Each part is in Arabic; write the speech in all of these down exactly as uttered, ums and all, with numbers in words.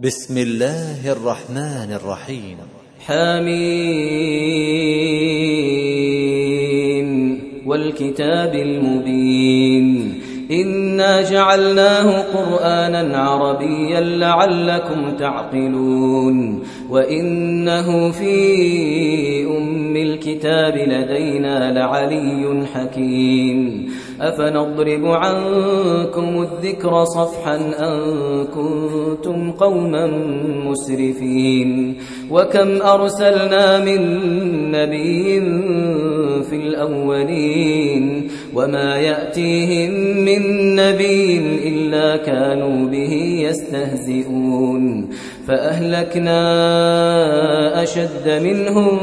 بسم الله الرحمن الرحيم. حميم والكتاب المبين إنا جعلناه قرآنا عربيا لعلكم تعقلون وإنه في أم الكتاب لدينا لعلي حكيم أفنضرب عنكم الذكر صفحا أن كنتم قوما مسرفين وكم أرسلنا من نبي في الأولين وما يأتيهم من نبي إلا كانوا به يستهزئون فأهلكنا أشد منهم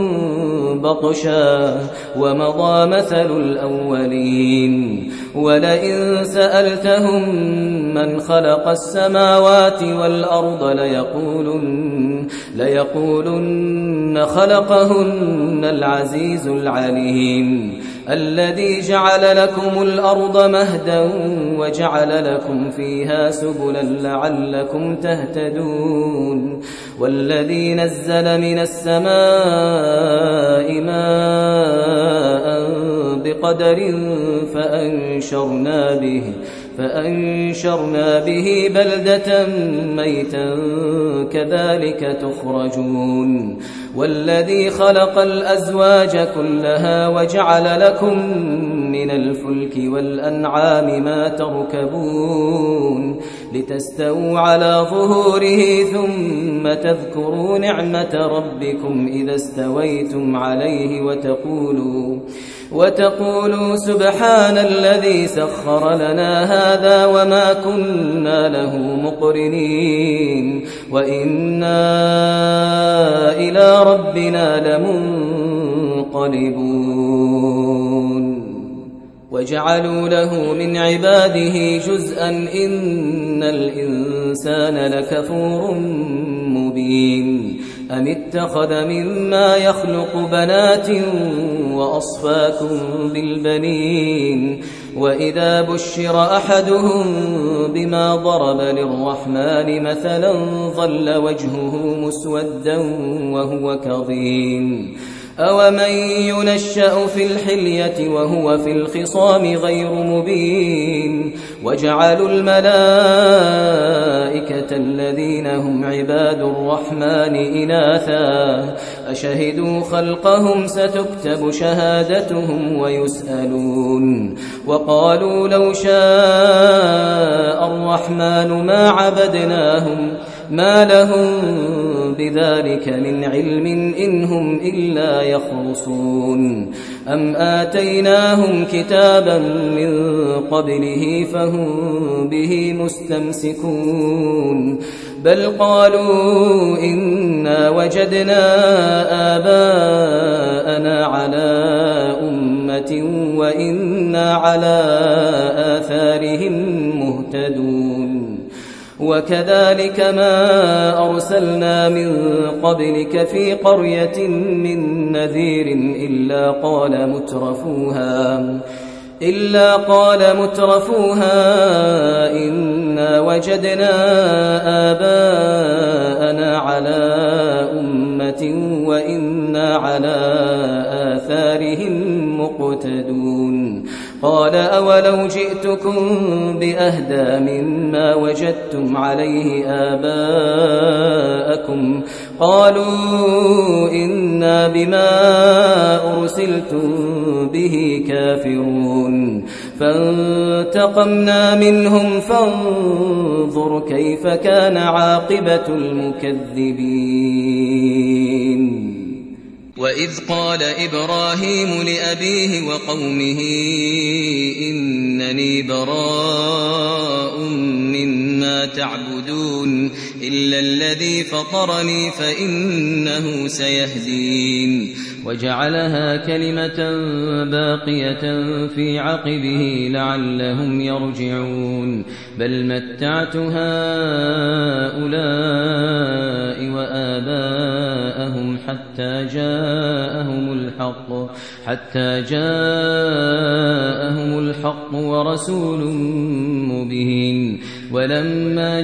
بطشا ومضى مثل الأولين ولئن سألتهم من خلق السماوات والأرض ليقولن, ليقولن خلقهن العزيز العليم الذي جعل لكم الأرض مهدا وجعل لكم فيها سبلا لعلكم تهتدون والذي نزل من السماء ماء بقدر فأنشرنا به فأنشرنا به بلدة ميتا كذلك تخرجون والذي خلق الأزواج كلها وجعل لكم من الفلك والأنعام ما تركبون لتستووا على ظهوره ثم تذكروا نعمة ربكم إذا استويتم عليه وتقولوا وتقولوا سبحان الذي سخر لنا هذا وما كنا له مقرنين وإنا إلى ربنا لمنقلبون وجعلوا له من عباده جزءا إن الإنسان لكفور مبين أم اتخذ مما يخلق بنات وأصفاكم بالبنين وإذا بشر أحدهم بما ضرب للرحمن مثلا ظل وجهه مسودا وهو كظيم أومن ينشأ في الحلية وهو في الخصام غير مبين وجعلوا الملائكة الذين هم عباد الرحمن إناثا أشهدوا خلقهم ستكتب شهادتهم ويسألون وقالوا لو شاء الرحمن ما عبدناهم ما لهم بذلك من علم إن هم إلا يخرصون أم آتيناهم كتابا من قبله فهم به مستمسكون بل قالوا إنا وجدنا آباءنا على أمة وإنا على آثارهم مهتدون وكذلك ما أرسلنا من قبلك في قرية من نذير إلا قال مترفوها إلا قال مترفوها إنا وجدنا آباءنا على أمة وإنا على آثارهم مقتدون قال أولو جئتكم بأهدى مما وجدتم عليه آباءكم قالوا إنا بما أرسلتم به كافرون فانتقمنا منهم فانظر كيف كان عاقبة المكذبين وإذ قال إبراهيم لأبيه وقومه إنني براء مما تعبدون إلا الذي فطرني فإنه سيهدين وجعلها كلمة باقية في عقبه لعلهم يرجعون بل متعت هؤلاء وآباءهم حتى جاءهم الحق حتى جاءهم الحق ورسول مبين ولما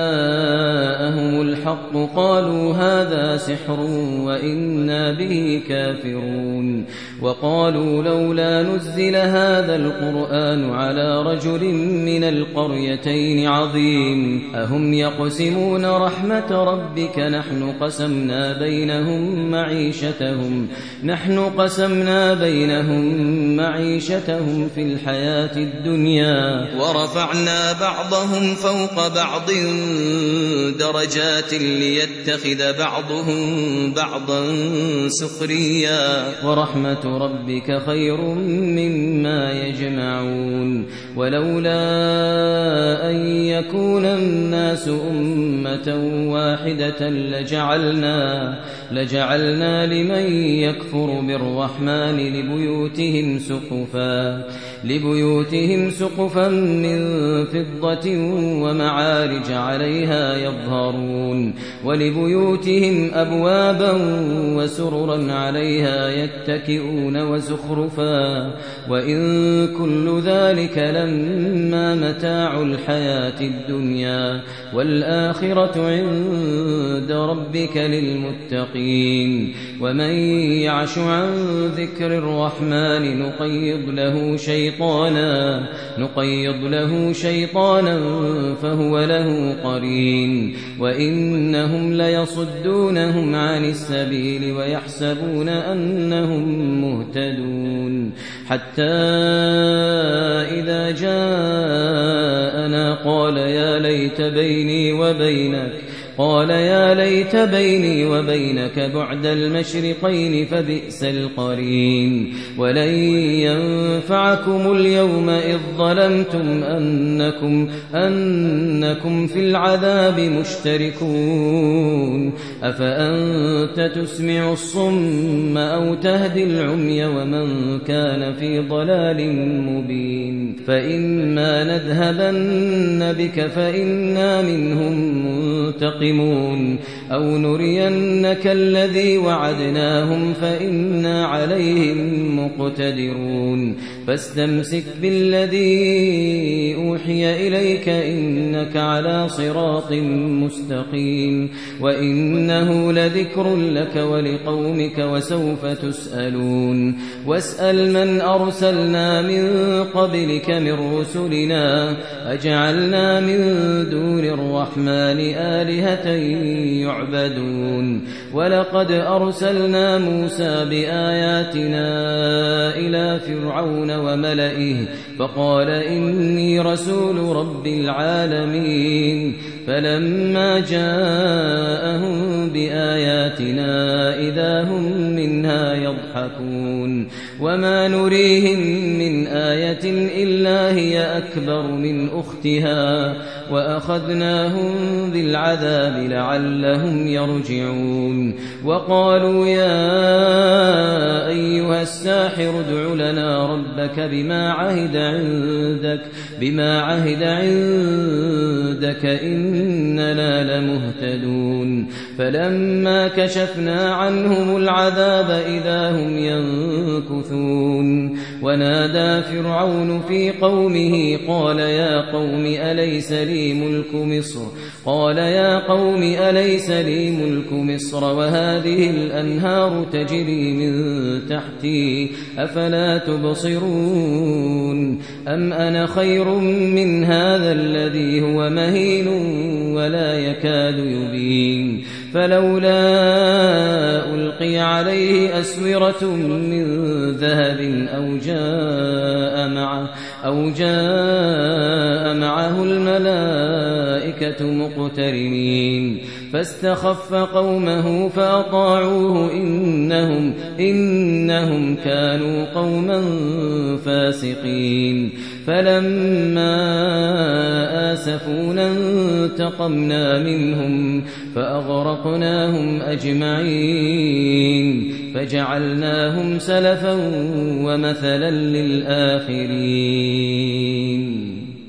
جاءهم الحق قالوا هذا سحر وإنا به كافرون وقالوا لولا نزل هذا القرآن على رجل من القريتين عظيم أهم يقسمون رحمة ربك نحن قسمنا بينهم معيشتهم نحن قسمنا بينهم معيشتهم في الحياة الدنيا ورفعنا بعضهم فوق بعض درجات ليتخذ بعضهم بعضا سخريا ورحمة ربك خير مما يجمعون ولولا أن يكون الناس أمة واحدة لجعلنا لجعلنا لمن يكفر بالرحمن لبيوتهم سقفا لبيوتهم سقفا من فضة ومعارج عليها يظهرون ولبيوتهم أبوابا وسررا عليها يتكئون وزخرفا وإن كل ذلك لما متاع الحياة الدنيا والآخرة عند ربك للمتقين ومن يعش عن ذكر الرحمن نقيض له شيطانا نقيض له شيطانا فهو له قرين وإنهم ليصدونهم عن السبيل ويحسبون أنهم مهتدون حتى إذا جاءنا قال يا ليت بيني وبينك قال يا ليت بيني وبينك بعد المشرقين فبئس القرين ولن ينفعكم اليوم إذ ظلمتم أنكم, أنكم في العذاب مشتركون أفأنت تسمع الصم أو تهدي العمي ومن كان في ضلال مبين فإما نذهبن بك فإنا منهم منتقمون أو نرينك الذي وعدناهم فإنا عليهم مقتدرون فاستمسك بالذي أوحي إليك إنك على صراط مستقيم وإنه لذكر لك ولقومك وسوف تسألون واسأل من أرسلنا من قبلك من رسلنا أجعلنا من دون الرحمن آلهة يعبدون ولقد أرسلنا موسى بآياتنا إلى فرعون وملئه فقال إني رسول رب العالمين فلما جاءهم بآياتنا إذا هم منها يضحكون وما نريهم من آية إلا هي أكبر من أختها وأخذناهم بالعذاب لعلهم يرجعون وقالوا يا أيها الساحر ادع لنا ربك بما عهد عندك بما عهد عندك إننا لمهتدون فلما كشفنا عنهم العذاب إذا هم ينكثون ونادى فرعون في قومه قال يا قوم أليس لي ملك مصر قال يا قوم أليس لي ملك مصر وهذه الأنهار تجري من تحتي أفلا تبصرون أم أنا خير من هذا الذي هو مهين ولا يكاد يبين فلولا ألقي عليه أسورة من ذهب أو جاء معه أو جاء معه الملائكة مقترنين فاستخف قومه فأطاعوه إنهم إنهم كانوا قوما فاسقين فلما آسفونا انتقمنا منهم فأغرقناهم أجمعين فجعلناهم سلفا ومثلا للآخرين.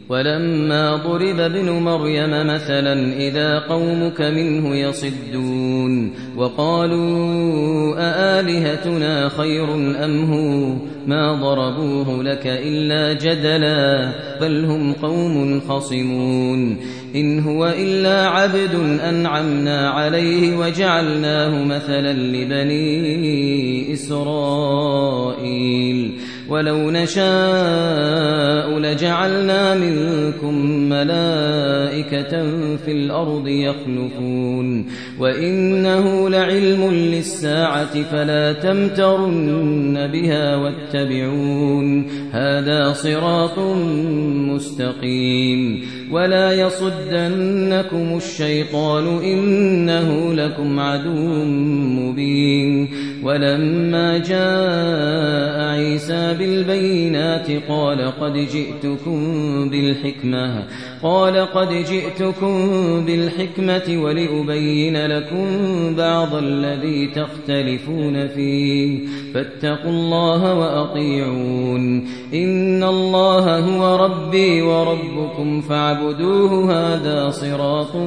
ولما ضرب ابن مريم مثلا إذا قومك منه يصدون وقالوا أآلهتنا خير أم هو ما ضربوه لك إلا جدلا بل هم قوم خصمون إن هو إلا عبد أنعمنا عليه وجعلناه مثلا لبني إسرائيل ولو نشاء لجعلنا منكم ملائكة في الأرض يخلفون وإنه لعلم للساعة فلا تمترن بها واتبعون هذا صراط مستقيم ولا يصدنكم الشيطان إنه لكم عدو مبين ولما جاء عيسى بالبينات قال قد جئتكم بالحكمة قال قد جئتكم بالحكمة ولأبين لكم بعض الذي تختلفون فيه فاتقوا الله وأطيعون إن الله هو ربي وربكم فاعبدوه هذا صراط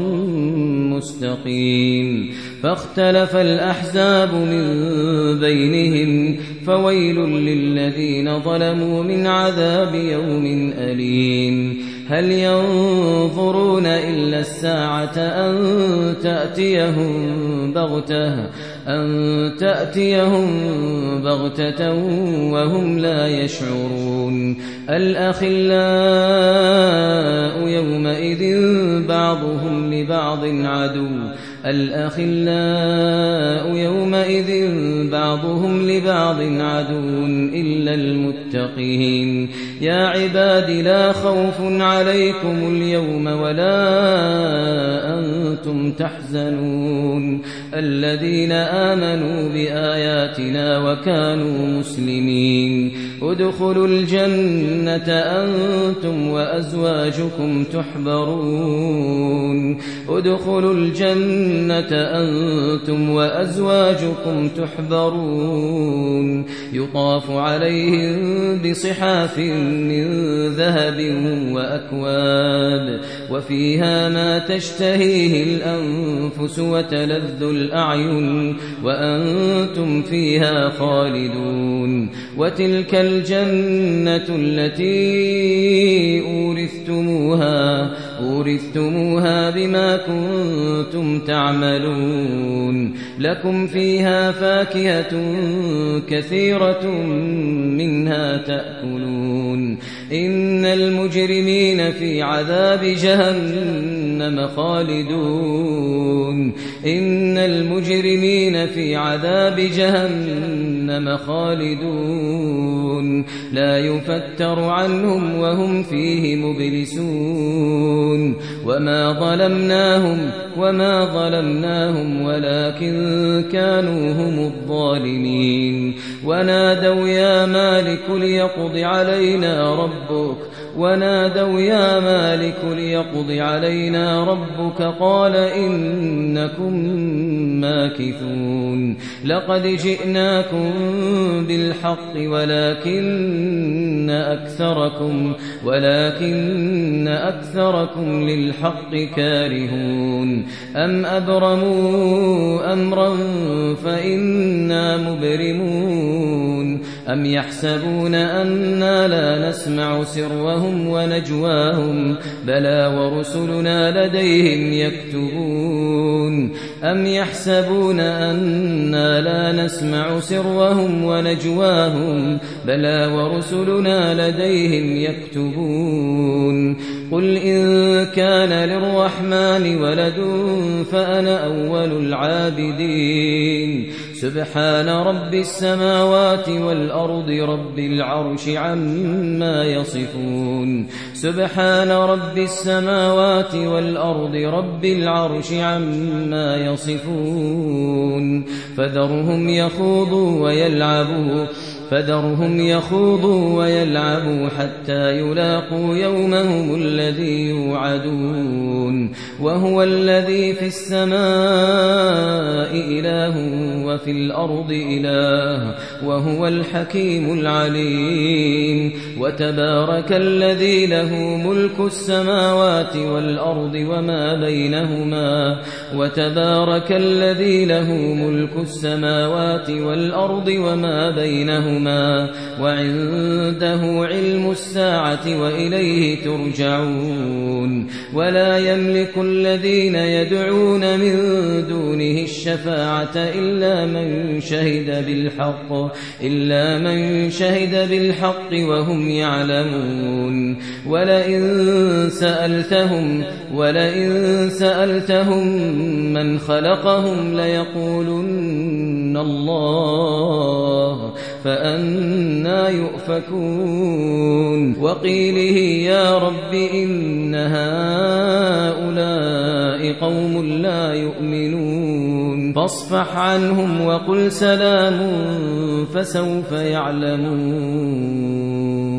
مستقيم فاختلف الأحزاب من بينهم فويل للذين ظلموا من عذاب يوم أليم هل ينظرون إلا الساعة أن تأتيهم بغتة أن تأتيهم بغتة وهم لا يشعرون الأخلاء يومئذ بعضهم لبعض عدو الأخلاء يومئذ بعضهم لبعض عدو إلا المتقين يا عباد لا خوف عليكم اليوم ولا أنتم تحزنون الذين آمنوا بآياتنا وكانوا مسلمين ادخلوا الجنة أنتم وأزواجكم تحبرون ادخلوا الجنة أنتم وأزواجكم تحبرون يطاف عليهم بصحاف من ذهب وأكواب وفيها ما تشتهيه الأنفس وتلذ الأعين وأنتم فيها خالدون وتلك الجنة التي أورثتموها أورثتموها بما كنتم تعملون لكم فيها فاكهة كثيرة منها تأكلون إن المجرمين في عذاب جهنم خالدون إن المجرمين في عذاب جهنم خالدون لا يفتر عنهم وهم فيه مبلسون وما ظلمناهم وما ظلمناهم ولكن كانوا هم الظالمين ونادوا يا مالك ليقض علينا ربك ونادوا يا مالك ليقض علينا ربك قال إنكم ماكثون لقد جئناكم بالحق ولكن أكثركم ولكن أكثركم للحق كارهون أم أبرموا أمرا فإنا مبرمون أم يحسبون أنا لا نسمع سرهم ونجواهم بلى ورسلنا لديهم يكتبون أم يحسبون أنا لا نسمع سرهم ونجواهم بلى ورسلنا لديهم يكتبون قل إن كان للرحمن ولد فأنا أول العابدين سبحان رب السماوات والأرض رب العرش عما يصفون سبحان رب السماوات والأرض رب العرش عما يصفون فذرهم يخوضوا ويلعبوا فذرهم يخوضوا ويلعبوا حتى يلاقوا يومهم الذي يوعدون وهو الذي في السماء إله وفي الأرض إله وهو الحكيم العليم وتبارك الذي له ملك السماوات والأرض وما بينهما وتبارك الذي له ملك السماوات والأرض وما بينهما وعنده علم الساعة وإليه ترجعون ولا يملك الذين يدعون من دونه الشفاعة إلا من شهد بالحق إلا من شهد بالحق وهم يعلمون ولئن سألتهم ولئن سألتهم من خلقهم ليقولن الله فأنى يؤفكون وقيله يا رب إن هؤلاء قوم لا يؤمنون فاصفح عنهم وقل سلام فسوف يعلمون